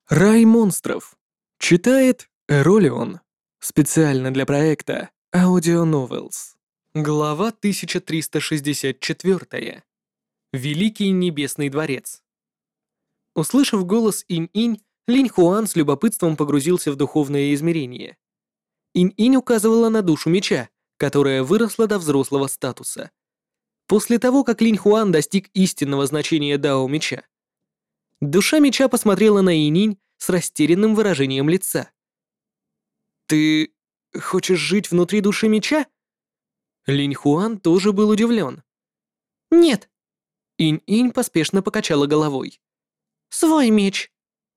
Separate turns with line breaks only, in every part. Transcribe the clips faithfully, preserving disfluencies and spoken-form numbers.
Рай монстров. Читает Эролион. Специально для проекта Audio Novels. Глава тысяча триста шестьдесят четыре. Великий Небесный Дворец. Услышав голос Инь-Инь, Линь Хуан с любопытством погрузился в духовное измерение. Инь-Инь указывала на душу меча, которая выросла до взрослого статуса. После того, как Линь Хуан достиг истинного значения Дао меча, душа меча посмотрела на Инь-Инь с растерянным выражением лица. «Ты хочешь жить внутри души меча?» Линь Хуан тоже был удивлен.
«Нет,
Инь-Инь поспешно покачала головой.
свой меч».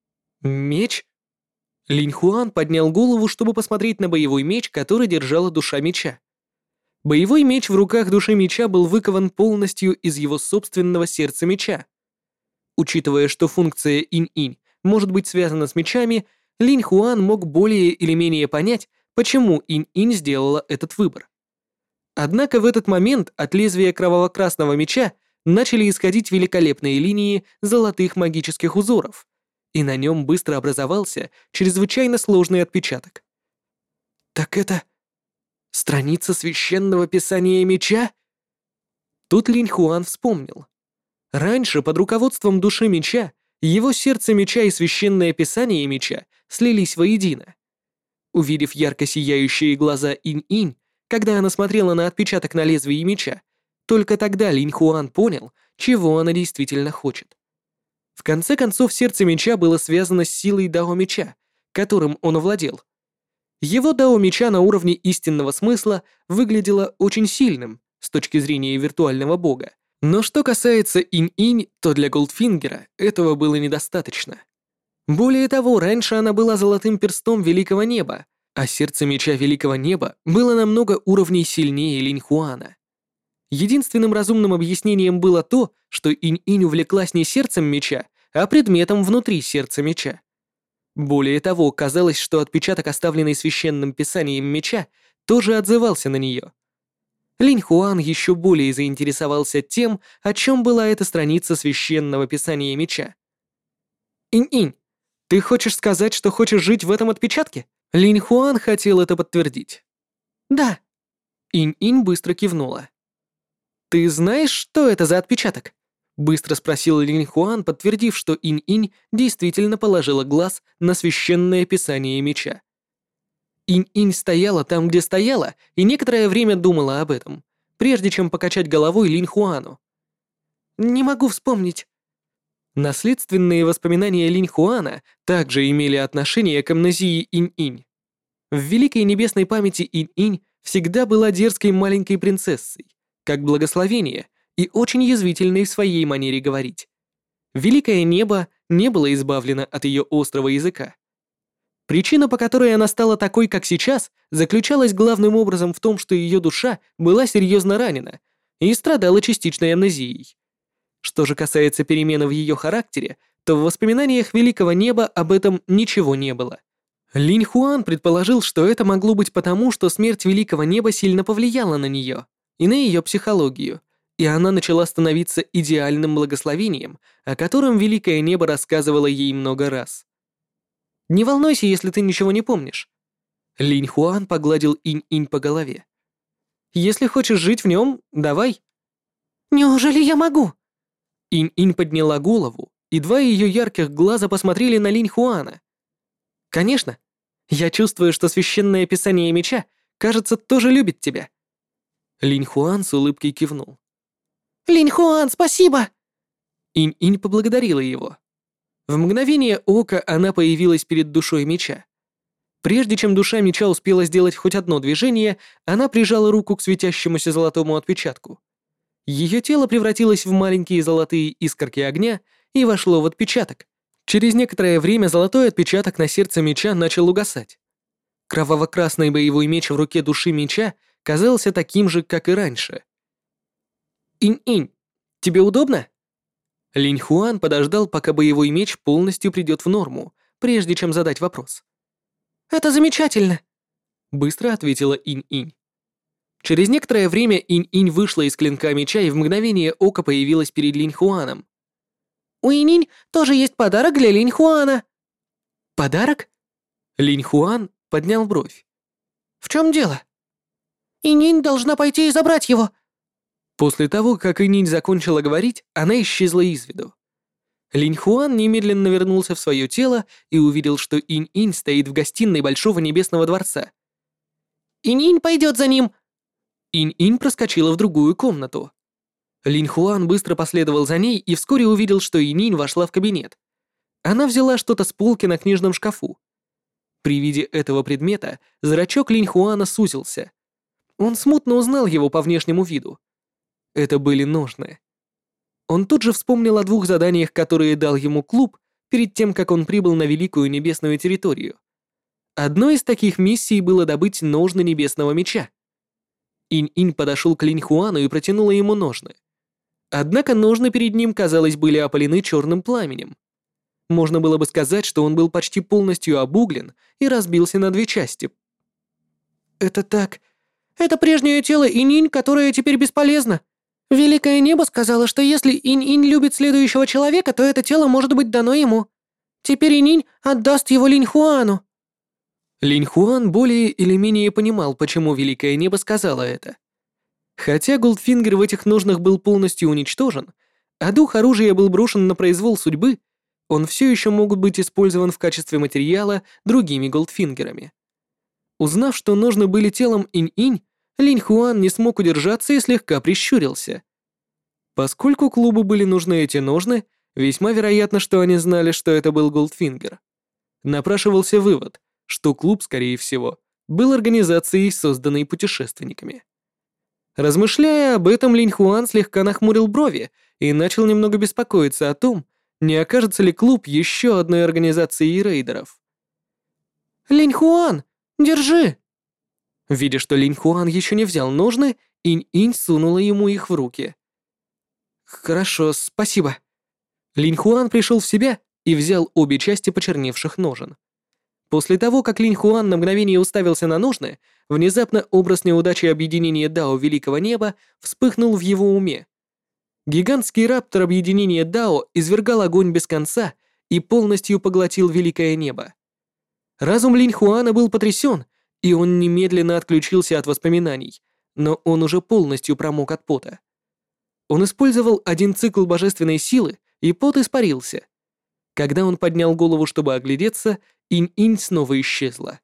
«Меч?» Линь Хуан поднял голову, чтобы посмотреть на боевой меч, который держала душа меча. Боевой меч в руках души меча был выкован полностью из его собственного сердца меча. Учитывая, что функция Инь-Инь может быть связана с мечами, Линь Хуан мог более или менее понять, почему Инь-Инь сделала этот выбор. Однако в этот момент от лезвия кроваво-красного меча начали исходить великолепные линии золотых магических узоров, и на нем быстро образовался чрезвычайно сложный отпечаток. «Так это страница священного писания меча?» Тут Линь Хуан вспомнил. Раньше под руководством души меча его сердце меча и священное писание меча слились воедино. Увидев ярко сияющие глаза Инь-Инь, когда она смотрела на отпечаток на лезвии меча, только тогда Линь Хуан понял, чего она действительно хочет. В конце концов, сердце меча было связано с силой Дао меча, которым он овладел. Его Дао меча на уровне истинного смысла выглядело очень сильным с точки зрения виртуального бога. Но что касается Инь-Инь, то для Голдфингера этого было недостаточно. Более того, раньше она была золотым перстом Великого Неба, а сердце меча Великого Неба было намного уровней сильнее Линь Хуана. Единственным разумным объяснением было то, что Инь-Инь увлеклась не сердцем меча, а предметом внутри сердца меча. Более того, казалось, что отпечаток, оставленный священным писанием меча, тоже отзывался на нее. Линь Хуан еще более заинтересовался тем, о чем была эта страница священного писания меча. «Инь-Инь, ты хочешь сказать, что хочешь жить в этом отпечатке?» Линь Хуан хотел это подтвердить.
«Да,
Инь-Инь быстро кивнула. «Ты знаешь, что это за отпечаток?» Быстро спросил Линь Хуан, подтвердив, что Инь-Инь действительно положила глаз на священное писание меча. Инь-Инь стояла там, где стояла, и некоторое время думала об этом, прежде чем покачать головой Линь Хуану.
не могу вспомнить».
Наследственные воспоминания Линь Хуана также имели отношение к амнезии Инь-Инь. В великой небесной памяти Инь-Инь всегда была дерзкой маленькой принцессой, как благословение, и очень язвительной в своей манере говорить. Великое небо не было избавлено от ее острого языка. Причина, по которой она стала такой, как сейчас, заключалась главным образом в том, что ее душа была серьезно ранена и страдала частичной амнезией. Что же касается перемены в ее характере, то в воспоминаниях Великого Неба об этом ничего не было. Линь Хуан предположил, что это могло быть потому, что смерть Великого Неба сильно повлияла на нее и на ее психологию, и она начала становиться идеальным благословением, о котором Великое Небо рассказывало ей много раз. «Не волнуйся, если ты ничего не помнишь». Линь Хуан погладил Инь-Инь по голове. «Если хочешь жить в нем, давай».
«Неужели я могу?»
Инь-Инь подняла голову, и два ее ярких глаза посмотрели на Линь Хуана. «Конечно. Я чувствую, что священное писание меча, кажется, тоже любит тебя». Линь Хуан с улыбкой кивнул.
«Линь Хуан, спасибо!»
Инь-Инь поблагодарила его. В мгновение ока она появилась перед душой меча. Прежде чем душа меча успела сделать хоть одно движение, она прижала руку к светящемуся золотому отпечатку. Ее тело превратилось в маленькие золотые искорки огня и вошло в отпечаток. Через некоторое время золотой отпечаток на сердце меча начал угасать. Кроваво-красный боевой меч в руке души меча казался таким же, как и раньше. «Инь-Инь, тебе удобно?» Линь Хуан подождал, пока боевой меч полностью придет в норму, прежде чем задать вопрос.
«Это замечательно»,
— быстро ответила Инь-Инь. Через некоторое время Инь-Инь вышла из клинка меча и в мгновение ока появилась перед Линь Хуаном.
«У Инь-Инь тоже есть подарок для Линь Хуана». Подарок?
Линь Хуан поднял бровь.
В чем дело? Ининь должна пойти и забрать его.
После того, как Ининь закончила говорить, она исчезла из виду. Линь Хуан немедленно вернулся в свое тело и увидел, что Инь-Инь стоит в гостиной Большого Небесного Дворца.
Ининь пойдет за ним.
Инь-Инь проскочила в другую комнату. Линь Хуан быстро последовал за ней и вскоре увидел, что Инь-Инь вошла в кабинет. Она взяла что-то с полки на книжном шкафу. При виде этого предмета зрачок Линь Хуана сузился. Он смутно узнал его по внешнему виду. Это были ножны. Он тут же вспомнил о двух заданиях, которые дал ему клуб перед тем, как он прибыл на Великую Небесную территорию. Одной из таких миссий было добыть ножны Небесного Меча. Инь-Инь подошел к Линь Хуану и протянула ему ножны. Однако ножны перед ним, казалось, были опалены черным пламенем. Можно было бы сказать, что он был почти полностью обуглен и разбился на две части.
Это так. Это прежнее тело Инь-Инь, которое теперь бесполезно. Великое Небо сказала, что если Инь-Инь любит следующего человека, то это тело может быть дано ему. Теперь Инь-Инь отдаст его Линь Хуану.
Линь Хуан более или менее понимал, почему Великое Небо сказала это. Хотя Голдфингер в этих ножнах был полностью уничтожен, а дух оружия был брошен на произвол судьбы, он все еще мог быть использован в качестве материала другими Голдфингерами. Узнав, что ножны были телом Инь-Инь, Линь Хуан не смог удержаться и слегка прищурился. Поскольку клубу были нужны эти ножны, весьма вероятно, что они знали, что это был Голдфингер. Напрашивался вывод, что клуб, скорее всего, был организацией, созданной путешественниками. Размышляя об этом, Линь Хуан слегка нахмурил брови и начал немного беспокоиться о том, не окажется ли клуб еще одной организацией рейдеров.
Линь Хуан, держи!
Видя, что Линь Хуан еще не взял ножны, Инь-Инь сунула ему их в руки.
Хорошо, спасибо.
Линь Хуан пришел в себя и взял обе части почерневших ножен. После того, как Линь Хуан на мгновение уставился на ножны, внезапно образ неудачи объединения Дао Великого Неба вспыхнул в его уме. Гигантский раптор объединения Дао извергал огонь без конца и полностью поглотил Великое Небо. Разум Линь Хуана был потрясен, и он немедленно отключился от воспоминаний, но он уже полностью промок от пота. Он использовал один цикл божественной силы, и пот испарился. Когда он поднял голову, чтобы оглядеться, Инь-Инь снова исчезла.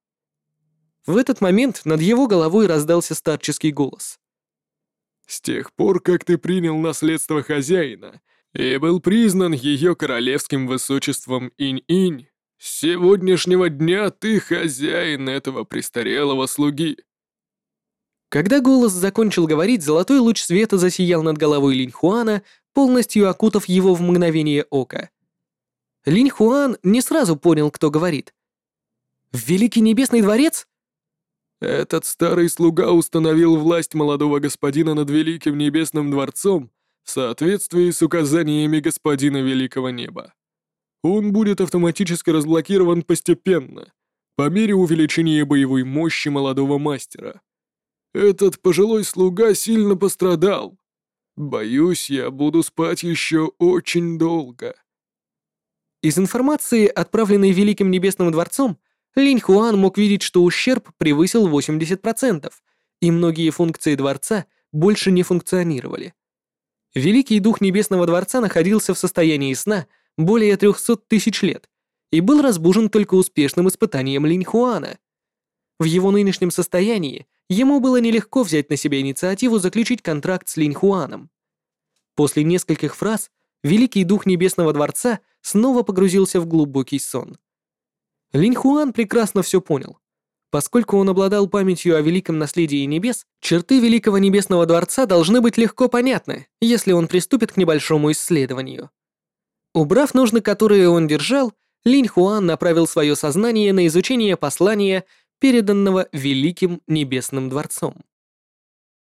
В этот момент над его головой раздался старческий голос.
«С тех пор, как ты принял наследство хозяина и был признан ее королевским высочеством Инь-Инь, с сегодняшнего дня ты хозяин этого престарелого слуги».
Когда голос закончил говорить, золотой луч света засиял над головой Линь Хуана, полностью окутав его в мгновение ока. Линь Хуан не сразу понял, кто говорит. «Великий Небесный Дворец?»
Этот старый слуга установил власть молодого господина над Великим Небесным Дворцом в соответствии с указаниями господина Великого Неба. Он будет автоматически разблокирован постепенно, по мере увеличения боевой мощи молодого мастера. Этот пожилой слуга сильно пострадал. Боюсь, я буду спать еще очень долго.
Из информации, отправленной Великим Небесным Дворцом, Линь Хуан мог видеть, что ущерб превысил восемьдесят процентов, и многие функции дворца больше не функционировали. Великий Дух Небесного Дворца находился в состоянии сна более трехсот тысяч лет и был разбужен только успешным испытанием Линь Хуана. В его нынешнем состоянии ему было нелегко взять на себя инициативу заключить контракт с Линь Хуаном. После нескольких фраз Великий Дух Небесного Дворца снова погрузился в глубокий сон. Линь Хуан прекрасно все понял. Поскольку он обладал памятью о великом наследии небес, черты Великого Небесного Дворца должны быть легко понятны, если он приступит к небольшому исследованию. Убрав ножны, которые он держал, Линь Хуан направил свое сознание на изучение послания, переданного Великим Небесным Дворцом.